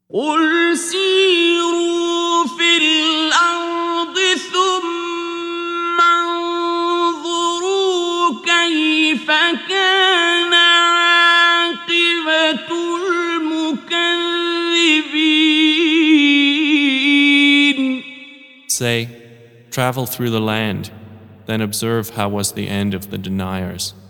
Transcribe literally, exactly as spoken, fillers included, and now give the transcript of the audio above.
قل سيروا في الأرض ثم انظروا كيف كان عاقبة المكذبين. Say, travel through the land, then observe how was the end of the deniers.